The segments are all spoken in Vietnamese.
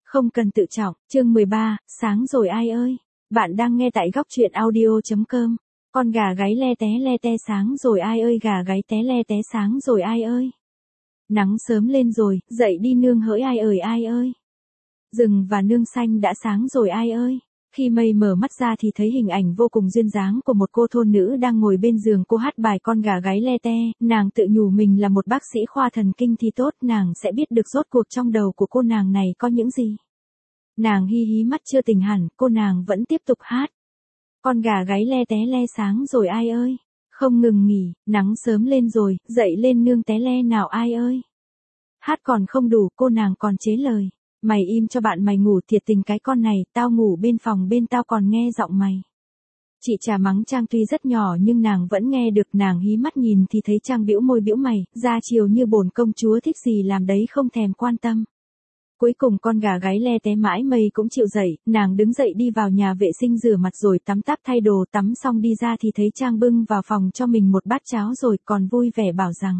Không cần tự trọng, chương 13, sáng rồi ai ơi. Bạn đang nghe tại góc truyện audio.com. Con gà gáy le te sáng rồi ai ơi, gà gáy té le té sáng rồi ai ơi. Nắng sớm lên rồi, dậy đi nương hỡi ai ơi. Rừng và nương xanh đã sáng rồi ai ơi. Khi mây mở mắt ra thì thấy hình ảnh vô cùng duyên dáng của một cô thôn nữ đang ngồi bên giường cô hát bài Con gà gáy le te, nàng tự nhủ mình là một bác sĩ khoa thần kinh thì tốt, nàng sẽ biết được rốt cuộc trong đầu của cô nàng này có những gì. Nàng hí hí mắt chưa tỉnh hẳn, cô nàng vẫn tiếp tục hát. Con gà gáy le té le sáng rồi ai ơi. Không ngừng nghỉ, nắng sớm lên rồi, dậy lên nương té le nào ai ơi. Hát còn không đủ, cô nàng còn chế lời. Mày im cho bạn mày ngủ, thiệt tình cái con này, tao ngủ bên phòng bên tao còn nghe giọng mày. Chị Trà mắng Trang tuy rất nhỏ nhưng nàng vẫn nghe được, nàng hí mắt nhìn thì thấy Trang bĩu môi bĩu mày, ra chiều như bổn công chúa thích gì làm đấy không thèm quan tâm. Cuối cùng con gà gáy le té mãi mây cũng chịu dậy, nàng đứng dậy đi vào nhà vệ sinh rửa mặt rồi tắm táp thay đồ, tắm xong đi ra thì thấy Trang bưng vào phòng cho mình một bát cháo rồi còn vui vẻ bảo rằng.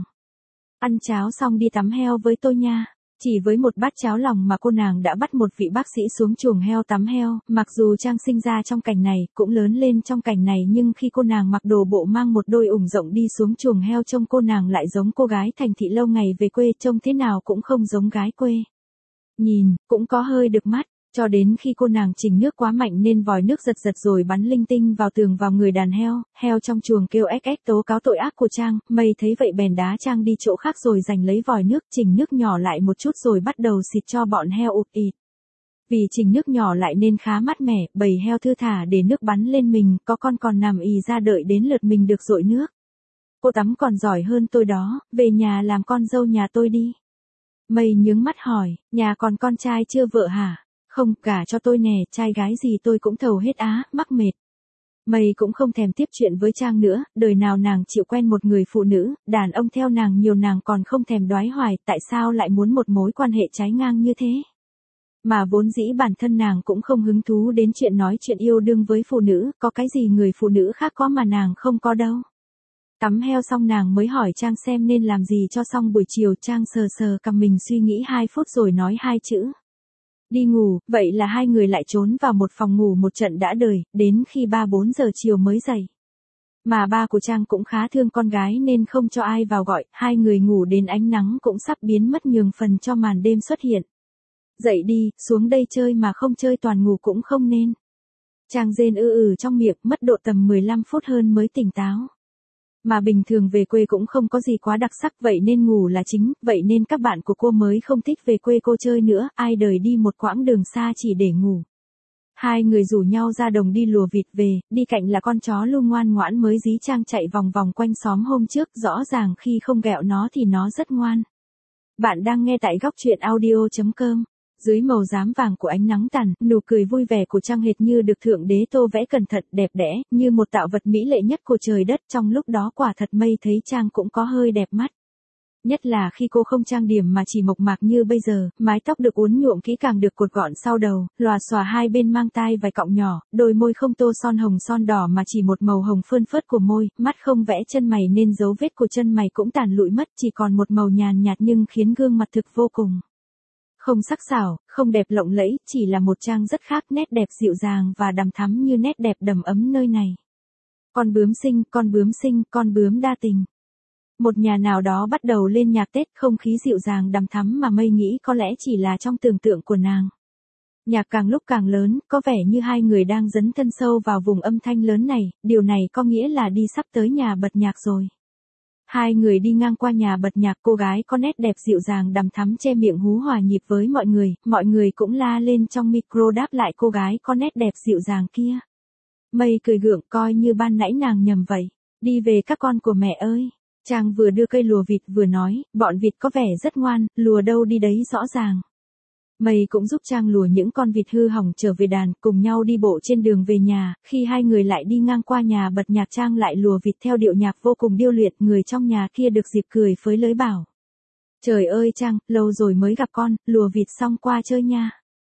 Ăn cháo xong đi tắm heo với tôi nha. Chỉ với một bát cháo lòng mà cô nàng đã bắt một vị bác sĩ xuống chuồng heo tắm heo, mặc dù Trang sinh ra trong cảnh này, cũng lớn lên trong cảnh này nhưng khi cô nàng mặc đồ bộ mang một đôi ủng rộng đi xuống chuồng heo trông cô nàng lại giống cô gái thành thị lâu ngày về quê, trông thế nào cũng không giống gái quê. Nhìn, cũng có hơi được mắt, cho đến khi cô nàng chỉnh nước quá mạnh nên vòi nước giật giật rồi bắn linh tinh vào tường vào người đàn heo trong chuồng kêu ếch ếch tố cáo tội ác của Trang, mây thấy vậy bèn đá Trang đi chỗ khác rồi giành lấy vòi nước chỉnh nước nhỏ lại một chút rồi bắt đầu xịt cho bọn heo ụt ịt. Vì chỉnh nước nhỏ lại nên khá mát mẻ, bầy heo thư thả để nước bắn lên mình, có con còn nằm ì ra đợi đến lượt mình được dội nước. Cô tắm còn giỏi hơn tôi đó, về nhà làm con dâu nhà tôi đi. Mây nhướng mắt hỏi, nhà còn con trai chưa vợ hả? Không, cả cho tôi nè, trai gái gì tôi cũng thầu hết á, mắc mệt. Mây cũng không thèm tiếp chuyện với Trang nữa, đời nào nàng chịu quen một người phụ nữ, đàn ông theo nàng nhiều nàng còn không thèm đoái hoài, tại sao lại muốn một mối quan hệ trái ngang như thế? Mà vốn dĩ bản thân nàng cũng không hứng thú đến chuyện nói chuyện yêu đương với phụ nữ, có cái gì người phụ nữ khác có mà nàng không có đâu. Tắm heo xong nàng mới hỏi Trang xem nên làm gì cho xong buổi chiều. Trang sờ sờ cằm mình suy nghĩ 2 phút rồi nói 2 chữ. Đi ngủ, vậy là hai người lại trốn vào một phòng ngủ một trận đã đời, đến khi 3-4 giờ chiều mới dậy. Mà ba của Trang cũng khá thương con gái nên không cho ai vào gọi, hai người ngủ đến ánh nắng cũng sắp biến mất nhường phần cho màn đêm xuất hiện. Dậy đi, xuống đây chơi mà không chơi toàn ngủ cũng không nên. Trang rên trong miệng, mất độ tầm 15 phút hơn mới tỉnh táo. Mà bình thường về quê cũng không có gì quá đặc sắc vậy nên ngủ là chính, vậy nên các bạn của cô mới không thích về quê cô chơi nữa, ai đời đi một quãng đường xa chỉ để ngủ. Hai người rủ nhau ra đồng đi lùa vịt về, đi cạnh là con chó Lu ngoan ngoãn mới dí Trang chạy vòng vòng quanh xóm hôm trước, rõ ràng khi không ghẹo nó thì nó rất ngoan. Bạn đang nghe tại góc truyện audio.com. Dưới màu rám vàng của ánh nắng tàn, nụ cười vui vẻ của Trang hệt như được Thượng Đế tô vẽ cẩn thận, đẹp đẽ, như một tạo vật mỹ lệ nhất của trời đất. Trong lúc đó quả thật mây thấy Trang cũng có hơi đẹp mắt. Nhất là khi cô không trang điểm mà chỉ mộc mạc như bây giờ, mái tóc được uốn nhuộm kỹ càng được cột gọn sau đầu, lòa xòa hai bên mang tai vài cọng nhỏ, đôi môi không tô son hồng son đỏ mà chỉ một màu hồng phơn phớt của môi, mắt không vẽ chân mày nên dấu vết của chân mày cũng tàn lụi mất, chỉ còn một màu nhàn nhạt nhưng khiến gương mặt thực vô cùng. Không sắc sảo, không đẹp lộng lẫy, chỉ là một Trang rất khác, nét đẹp dịu dàng và đằm thắm như nét đẹp đầm ấm nơi này. Con bướm xinh, con bướm xinh, con bướm đa tình. Một nhà nào đó bắt đầu lên nhạc Tết, không khí dịu dàng đằm thắm mà mây nghĩ có lẽ chỉ là trong tưởng tượng của nàng. Nhạc càng lúc càng lớn, có vẻ như hai người đang dấn thân sâu vào vùng âm thanh lớn này, điều này có nghĩa là đi sắp tới nhà bật nhạc rồi. Hai người đi ngang qua nhà bật nhạc, cô gái có nét đẹp dịu dàng đằm thắm che miệng hú hòa nhịp với mọi người cũng la lên trong micro đáp lại cô gái có nét đẹp dịu dàng kia. Mây cười gượng coi như ban nãy nàng nhầm vậy. Đi về các con của mẹ ơi. Trang vừa đưa cây lùa vịt vừa nói, bọn vịt có vẻ rất ngoan, lùa đâu đi đấy rõ ràng. Mây cũng giúp Trang lùa những con vịt hư hỏng trở về đàn, cùng nhau đi bộ trên đường về nhà, khi hai người lại đi ngang qua nhà bật nhạc Trang lại lùa vịt theo điệu nhạc vô cùng điêu luyện, người trong nhà kia được dịp cười phới lới bảo. Trời ơi Trang, lâu rồi mới gặp con, lùa vịt xong qua chơi nha.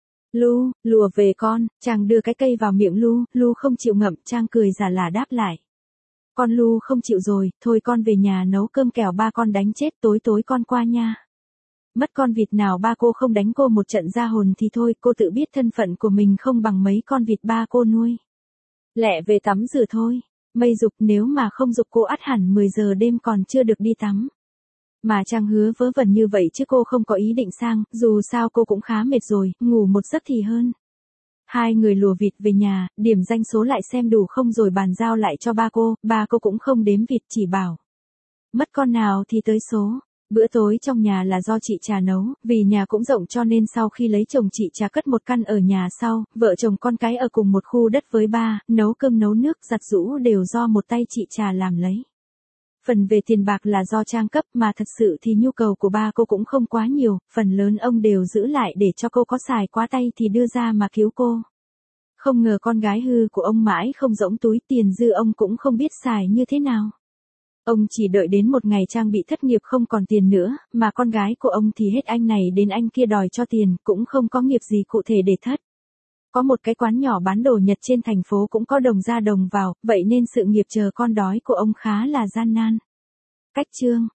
Lu, lùa về con, Trang đưa cái cây vào miệng Lu không chịu ngậm, Trang cười giả là đáp lại. Con Lu không chịu rồi, thôi con về nhà nấu cơm kẻo ba con đánh chết, tối con qua nha. Mất con vịt nào ba cô không đánh cô một trận ra hồn thì thôi, cô tự biết thân phận của mình không bằng mấy con vịt ba cô nuôi. Lẹ về tắm rửa thôi. Mây giục nếu mà không giục cô ắt hẳn 10 giờ đêm còn chưa được đi tắm. Mà Trang hứa vớ vẩn như vậy chứ cô không có ý định sang, dù sao cô cũng khá mệt rồi, ngủ một giấc thì hơn. Hai người lùa vịt về nhà, điểm danh số lại xem đủ không rồi bàn giao lại cho ba cô cũng không đếm vịt chỉ bảo. Mất con nào thì tới số. Bữa tối trong nhà là do chị Trà nấu, vì nhà cũng rộng cho nên sau khi lấy chồng chị Trà cất một căn ở nhà sau, vợ chồng con cái ở cùng một khu đất với ba, nấu cơm nấu nước giặt giũ đều do một tay chị Trà làm lấy. Phần về tiền bạc là do Trang cấp mà thật sự thì nhu cầu của ba cô cũng không quá nhiều, phần lớn ông đều giữ lại để cho cô có xài quá tay thì đưa ra mà cứu cô. Không ngờ con gái hư của ông mãi không rỗng túi, tiền dư ông cũng không biết xài như thế nào. Ông chỉ đợi đến một ngày Trang bị thất nghiệp không còn tiền nữa, mà con gái của ông thì hết anh này đến anh kia đòi cho tiền, cũng không có nghiệp gì cụ thể để thất. Có một cái quán nhỏ bán đồ Nhật trên thành phố cũng có đồng ra đồng vào, vậy nên sự nghiệp chờ con đói của ông khá là gian nan. Cách chương